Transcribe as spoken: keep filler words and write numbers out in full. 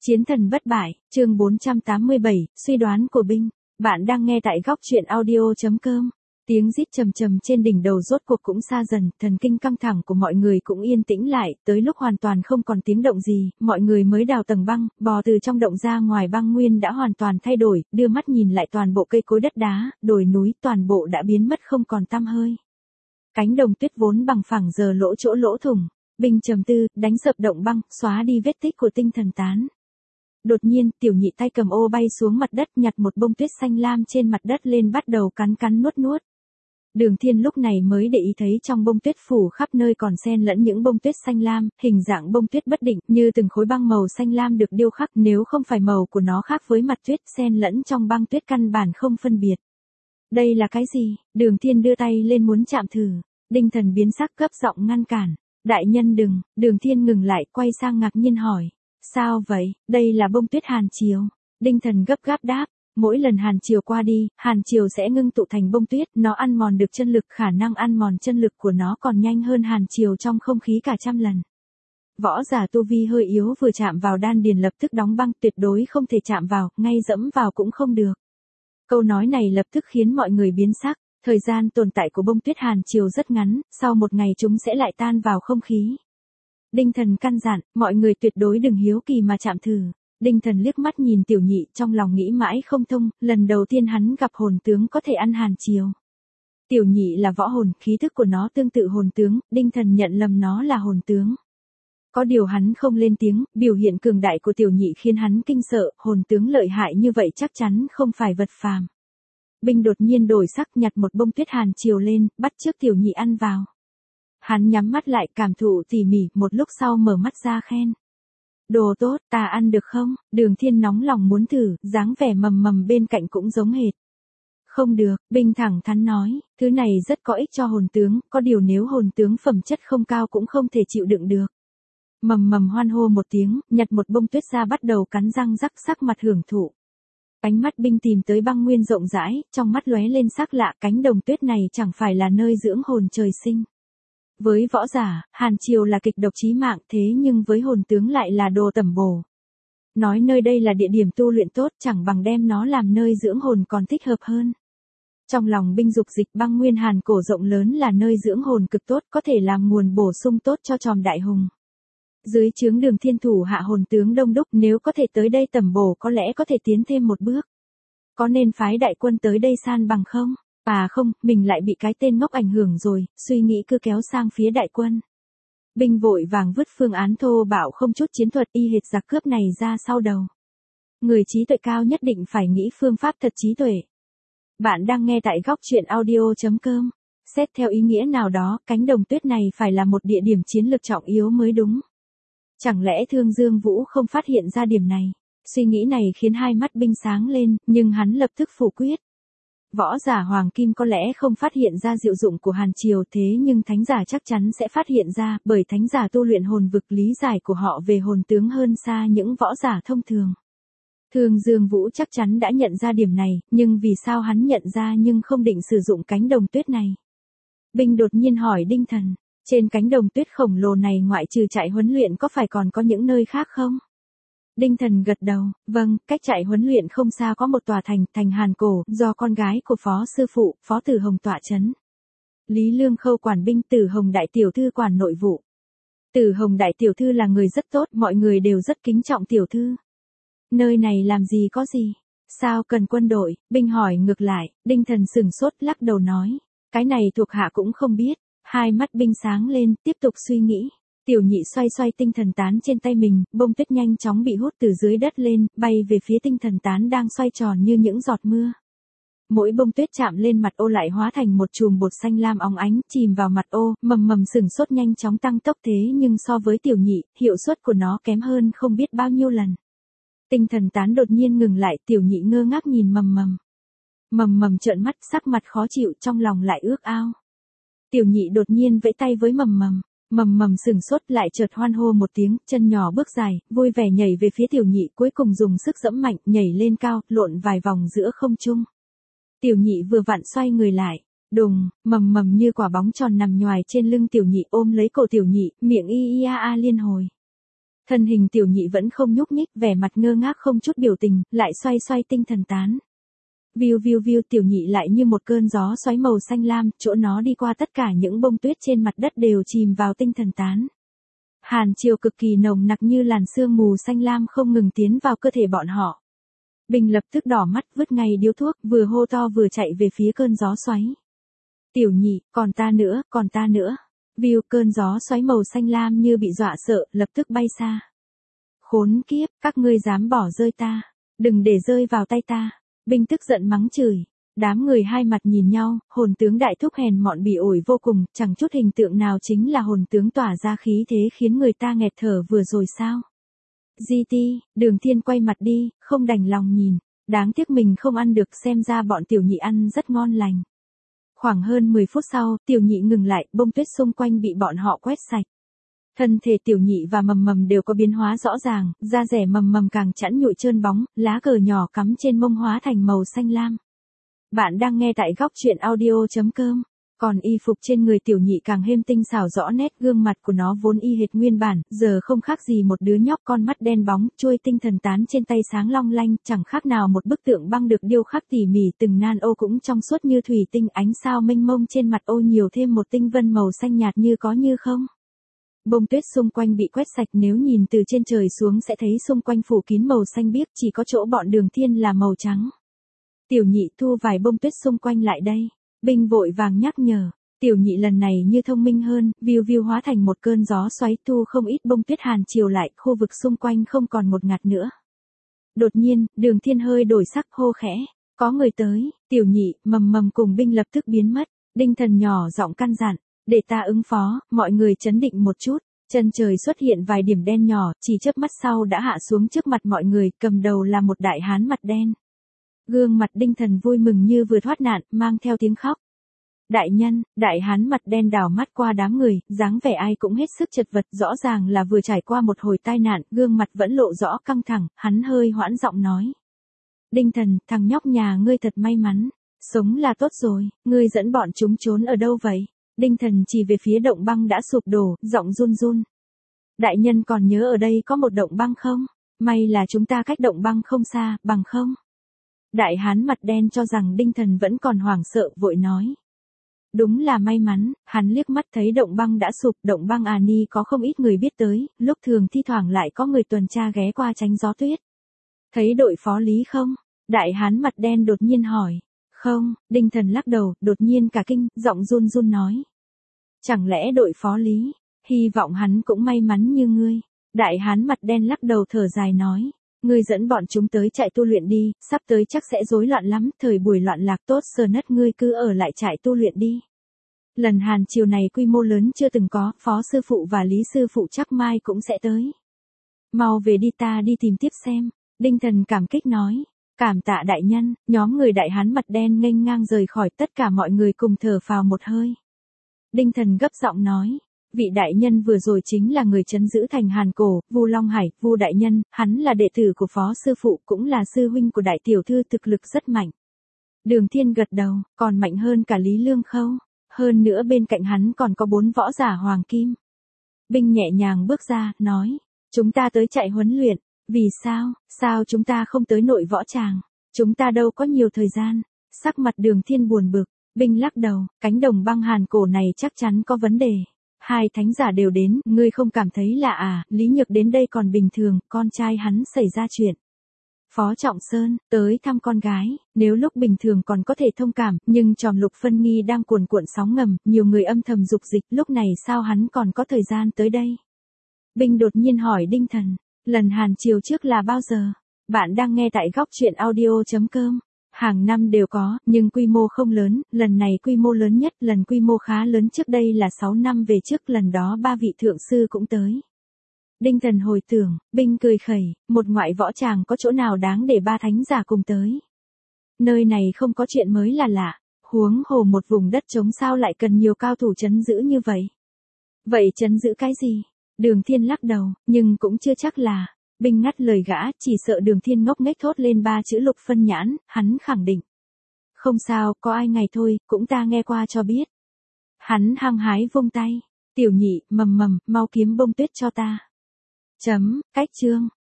Chiến thần bất bại, chương bốn trăm tám mươi bảy, suy đoán của binh. Bạn đang nghe tại góc truyện audio chấm com. Tiếng rít trầm trầm trên đỉnh đầu rốt cuộc cũng xa dần, thần kinh căng thẳng của mọi người cũng yên tĩnh lại, tới lúc hoàn toàn không còn tiếng động gì, mọi người mới đào tầng băng, bò từ trong động ra ngoài. Băng nguyên đã hoàn toàn thay đổi, đưa mắt nhìn lại toàn bộ cây cối đất đá, đồi núi, toàn bộ đã biến mất không còn tăm hơi. Cánh đồng tuyết vốn bằng phẳng giờ lỗ chỗ lỗ thủng. Binh trầm tư, đánh sập động băng, xóa đi vết tích của tinh thần tán. Đột nhiên, tiểu nhị tay cầm ô bay xuống mặt đất, nhặt một bông tuyết xanh lam trên mặt đất lên, bắt đầu cắn cắn nuốt nuốt. Đường Thiên lúc này mới để ý thấy trong bông tuyết phủ khắp nơi còn xen lẫn những bông tuyết xanh lam, hình dạng bông tuyết bất định, như từng khối băng màu xanh lam được điêu khắc, nếu không phải màu của nó khác với mặt tuyết, xen lẫn trong băng tuyết căn bản không phân biệt. Đây là cái gì? Đường Thiên đưa tay lên muốn chạm thử. Đinh Thần biến sắc, gấp giọng ngăn cản. Đại nhân đừng. Đường Thiên ngừng lại, quay sang ngạc nhiên hỏi. Sao vậy? Đây là bông tuyết hàn triều. Đinh Thần gấp gáp đáp. Mỗi lần hàn triều qua đi, hàn triều sẽ ngưng tụ thành bông tuyết, nó ăn mòn được chân lực, khả năng ăn mòn chân lực của nó còn nhanh hơn hàn triều trong không khí cả trăm lần. Võ giả tu vi hơi yếu vừa chạm vào đan điền lập tức đóng băng, tuyệt đối không thể chạm vào, ngay dẫm vào cũng không được. Câu nói này lập tức khiến mọi người biến sắc. Thời gian tồn tại của bông tuyết hàn triều rất ngắn, sau một ngày chúng sẽ lại tan vào không khí. Đinh Thần căn dặn, mọi người tuyệt đối đừng hiếu kỳ mà chạm thử. Đinh Thần liếc mắt nhìn tiểu nhị, trong lòng nghĩ mãi không thông, lần đầu tiên hắn gặp hồn tướng có thể ăn hàn triều. Tiểu nhị là võ hồn, khí thức của nó tương tự hồn tướng, Đinh Thần nhận lầm nó là hồn tướng. Có điều hắn không lên tiếng, biểu hiện cường đại của tiểu nhị khiến hắn kinh sợ, hồn tướng lợi hại như vậy chắc chắn không phải vật phàm. Binh đột nhiên đổi sắc, nhặt một bông tuyết hàn triều lên, bắt trước tiểu nhị ăn vào. Hắn nhắm mắt lại, cảm thụ tỉ mỉ, một lúc sau mở mắt ra khen. Đồ tốt, ta ăn được không? Đường Thiên nóng lòng muốn thử, dáng vẻ mầm mầm bên cạnh cũng giống hệt. Không được, Binh thẳng thắn nói, thứ này rất có ích cho hồn tướng, có điều nếu hồn tướng phẩm chất không cao cũng không thể chịu đựng được. Mầm mầm hoan hô một tiếng, nhặt một bông tuyết ra bắt đầu cắn răng rắc, sắc mặt hưởng thụ. Ánh mắt Binh tìm tới băng nguyên rộng rãi, trong mắt lóe lên sắc lạ, cánh đồng tuyết này chẳng phải là nơi dưỡng hồn trời sinh. Với võ giả, hàn triều là kịch độc chí mạng, thế nhưng với hồn tướng lại là đồ tẩm bổ. Nói nơi đây là địa điểm tu luyện tốt, chẳng bằng đem nó làm nơi dưỡng hồn còn thích hợp hơn. Trong lòng Binh dục dịch, băng nguyên hàn cổ rộng lớn là nơi dưỡng hồn cực tốt, có thể làm nguồn bổ sung tốt cho tròm đại hùng. Dưới trướng Đường Thiên thủ hạ hồn tướng đông đúc, nếu có thể tới đây tẩm bổ có lẽ có thể tiến thêm một bước. Có nên phái đại quân tới đây san bằng không? À không, mình lại bị cái tên ngốc ảnh hưởng rồi, suy nghĩ cứ kéo sang phía đại quân. Binh vội vàng vứt phương án thô bạo không chút chiến thuật y hệt giặc cướp này ra sau đầu. Người trí tuệ cao nhất định phải nghĩ phương pháp thật trí tuệ. Bạn đang nghe tại góc truyện audio chấm com. Xét theo ý nghĩa nào đó, cánh đồng tuyết này phải là một địa điểm chiến lược trọng yếu mới đúng. Chẳng lẽ Thương Dương Vũ không phát hiện ra điểm này? Suy nghĩ này khiến hai mắt Binh sáng lên, nhưng hắn lập tức phủ quyết. Võ giả Hoàng Kim có lẽ không phát hiện ra diệu dụng của hàn triều, thế nhưng thánh giả chắc chắn sẽ phát hiện ra, bởi thánh giả tu luyện hồn vực, lý giải của họ về hồn tướng hơn xa những võ giả thông thường. Thương Dương Vũ chắc chắn đã nhận ra điểm này, nhưng vì sao hắn nhận ra nhưng không định sử dụng cánh đồng tuyết này? Binh đột nhiên hỏi Đinh Thần, trên cánh đồng tuyết khổng lồ này ngoại trừ trại huấn luyện có phải còn có những nơi khác không? Đinh Thần gật đầu, vâng, cách trại huấn luyện không xa có một tòa thành, thành Hàn Cổ, do con gái của phó sư phụ, Phó Tử Hồng tọa chấn. Lý Lương Khâu quản binh, Tử Hồng đại tiểu thư quản nội vụ. Tử Hồng đại tiểu thư là người rất tốt, mọi người đều rất kính trọng tiểu thư. Nơi này làm gì có gì? Sao cần quân đội? Binh hỏi ngược lại, Đinh Thần sửng sốt lắc đầu nói, cái này thuộc hạ cũng không biết. Hai mắt Binh sáng lên, tiếp tục suy nghĩ. Tiểu nhị xoay xoay tinh thần tán trên tay mình, bông tuyết nhanh chóng bị hút từ dưới đất lên, bay về phía tinh thần tán đang xoay tròn như những giọt mưa. Mỗi bông tuyết chạm lên mặt ô lại hóa thành một chùm bột xanh lam óng ánh, chìm vào mặt ô, mầm mầm sửng sốt nhanh chóng tăng tốc, thế nhưng so với tiểu nhị, hiệu suất của nó kém hơn không biết bao nhiêu lần. Tinh thần tán đột nhiên ngừng lại, tiểu nhị ngơ ngác nhìn mầm mầm. Mầm mầm trợn mắt, sắc mặt khó chịu, trong lòng lại ước ao. Tiểu nhị đột nhiên vẫy tay với mầm mầm. Mầm mầm sừng sốt lại chợt hoan hô một tiếng, chân nhỏ bước dài, vui vẻ nhảy về phía tiểu nhị, cuối cùng dùng sức giẫm mạnh, nhảy lên cao, lộn vài vòng giữa không trung. Tiểu nhị vừa vặn xoay người lại, đùng, mầm mầm như quả bóng tròn nằm nhoài trên lưng tiểu nhị, ôm lấy cổ tiểu nhị, miệng y y a a liên hồi. Thân hình tiểu nhị vẫn không nhúc nhích, vẻ mặt ngơ ngác không chút biểu tình, lại xoay xoay tinh thần tán. Viu viu viu, tiểu nhị lại như một cơn gió xoáy màu xanh lam, chỗ nó đi qua tất cả những bông tuyết trên mặt đất đều chìm vào tinh thần tán. Hàn chiều cực kỳ nồng nặc như làn sương mù xanh lam không ngừng tiến vào cơ thể bọn họ. Bình lập tức đỏ mắt vứt ngay điếu thuốc, vừa hô to vừa chạy về phía cơn gió xoáy. Tiểu nhị, còn ta nữa, còn ta nữa. Viu, cơn gió xoáy màu xanh lam như bị dọa sợ, lập tức bay xa. Khốn kiếp, các ngươi dám bỏ rơi ta. Đừng để rơi vào tay ta. Bình tức giận mắng chửi. Đám người hai mặt nhìn nhau, hồn tướng đại thúc hèn mọn bỉ ổi vô cùng, chẳng chút hình tượng nào chính là hồn tướng tỏa ra khí thế khiến người ta nghẹt thở vừa rồi sao. giê tê, Đường Thiên quay mặt đi, không đành lòng nhìn. Đáng tiếc mình không ăn được, xem ra bọn tiểu nhị ăn rất ngon lành. Khoảng hơn mười phút sau, tiểu nhị ngừng lại, bông tuyết xung quanh bị bọn họ quét sạch. Thân thể tiểu nhị và mầm mầm đều có biến hóa rõ ràng, da rẻ mầm mầm càng chẵn nhụi trơn bóng, lá cờ nhỏ cắm trên mông hóa thành màu xanh lam. Bạn đang nghe tại góc truyện audio chấm com. Còn y phục trên người tiểu nhị càng thêm tinh xảo rõ nét, gương mặt của nó vốn y hệt nguyên bản, giờ không khác gì một đứa nhóc, con mắt đen bóng, chuôi tinh thần tán trên tay sáng long lanh, chẳng khác nào một bức tượng băng được điêu khắc tỉ mỉ, từng nan ô cũng trong suốt như thủy tinh, ánh sao mênh mông trên mặt ô nhiều thêm một tinh vân màu xanh nhạt như có như không. Bông tuyết xung quanh bị quét sạch, nếu nhìn từ trên trời xuống sẽ thấy xung quanh phủ kín màu xanh biếc, chỉ có chỗ bọn Đường Thiên là màu trắng. Tiểu nhị, thu vài bông tuyết xung quanh lại đây. Bình vội vàng nhắc nhở. Tiểu nhị lần này như thông minh hơn, viu viu hóa thành một cơn gió xoáy thu không ít bông tuyết hàn chiều lại, khu vực xung quanh không còn một ngạt nữa. Đột nhiên, Đường Thiên hơi đổi sắc, hô khẽ. Có người tới. Tiểu nhị, mầm mầm cùng Binh lập tức biến mất. Đinh Thần nhỏ giọng căn dặn. Để ta ứng phó, mọi người trấn định một chút. Chân trời xuất hiện vài điểm đen nhỏ, chỉ chớp mắt sau đã hạ xuống trước mặt mọi người, cầm đầu là một đại hán mặt đen. Gương mặt Đinh Thần vui mừng như vừa thoát nạn, mang theo tiếng khóc. Đại nhân, đại hán mặt đen đảo mắt qua đám người, dáng vẻ ai cũng hết sức chật vật, rõ ràng là vừa trải qua một hồi tai nạn, gương mặt vẫn lộ rõ căng thẳng, hắn hơi hoãn giọng nói. Đinh Thần, thằng nhóc nhà ngươi thật may mắn, sống là tốt rồi, ngươi dẫn bọn chúng trốn ở đâu vậy? Đinh Thần chỉ về phía động băng đã sụp đổ, giọng run run. Đại nhân còn nhớ ở đây có một động băng không? May là chúng ta cách động băng không xa, bằng không? Đại hán mặt đen cho rằng Đinh Thần vẫn còn hoảng sợ, vội nói. Đúng là may mắn, hắn liếc mắt thấy động băng đã sụp, động băng à ni có không ít người biết tới, lúc thường thi thoảng lại có người tuần tra ghé qua tránh gió tuyết. Thấy đội phó Lý không? Đại hán mặt đen đột nhiên hỏi. Không, Đinh Thần lắc đầu, đột nhiên cả kinh, giọng run run nói. Chẳng lẽ đội phó Lý, hy vọng hắn cũng may mắn như ngươi. Đại hán mặt đen lắc đầu thở dài nói. Ngươi dẫn bọn chúng tới trại tu luyện đi, sắp tới chắc sẽ rối loạn lắm, thời buổi loạn lạc tốt sờ nất ngươi cứ ở lại trại tu luyện đi. Lần hàn chiều này quy mô lớn chưa từng có, phó sư phụ và lý sư phụ chắc mai cũng sẽ tới. Mau về đi, ta đi tìm tiếp xem. Đinh Thần cảm kích nói. Cảm tạ đại nhân, nhóm người đại hán mặt đen nghênh ngang rời khỏi, tất cả mọi người cùng thở phào một hơi. Đinh Thần gấp giọng nói. Vị đại nhân vừa rồi chính là người trấn giữ thành Hàn Cổ, Vu Long Hải, Vu đại nhân, hắn là đệ tử của phó sư phụ, cũng là sư huynh của đại tiểu thư, thực lực rất mạnh. Đường Thiên gật đầu, còn mạnh hơn cả Lý Lương Khâu, hơn nữa bên cạnh hắn còn có bốn võ giả hoàng kim. Binh nhẹ nhàng bước ra, nói, chúng ta tới chạy huấn luyện, vì sao, sao chúng ta không tới nội võ tràng, chúng ta đâu có nhiều thời gian. Sắc mặt Đường Thiên buồn bực, Binh lắc đầu, cánh đồng băng Hàn Cổ này chắc chắn có vấn đề. Hai thánh giả đều đến, ngươi không cảm thấy lạ à? Lý Nhược đến đây còn bình thường, con trai hắn xảy ra chuyện. Phó Trọng Sơn, tới thăm con gái, nếu lúc bình thường còn có thể thông cảm, nhưng tròm Lục Phân Nghi đang cuồn cuộn sóng ngầm, nhiều người âm thầm dục dịch, lúc này sao hắn còn có thời gian tới đây? Binh đột nhiên hỏi Đinh Thần, lần hàn chiều trước là bao giờ? Bạn đang nghe tại góc truyện audio chấm com. Hàng năm đều có, nhưng quy mô không lớn, lần này quy mô lớn nhất, lần quy mô khá lớn trước đây là sáu năm về trước, lần đó ba vị thượng sư cũng tới. Đinh Thần hồi tưởng, Binh cười khẩy, một ngoại võ tràng có chỗ nào đáng để ba thánh giả cùng tới. Nơi này không có chuyện mới là lạ, huống hồ một vùng đất trống sao lại cần nhiều cao thủ trấn giữ như vậy. Vậy trấn giữ cái gì? Đường Thiên lắc đầu, nhưng cũng chưa chắc là. Binh ngắt lời gã, chỉ sợ Đường Thiên ngốc nghếch thốt lên ba chữ Lục Phân Nhãn, hắn khẳng định. Không sao, có ai ngày thôi, cũng ta nghe qua cho biết. Hắn hăng hái vung tay, tiểu nhị, mầm mầm, mau kiếm bông tuyết cho ta. Chấm, cách chương.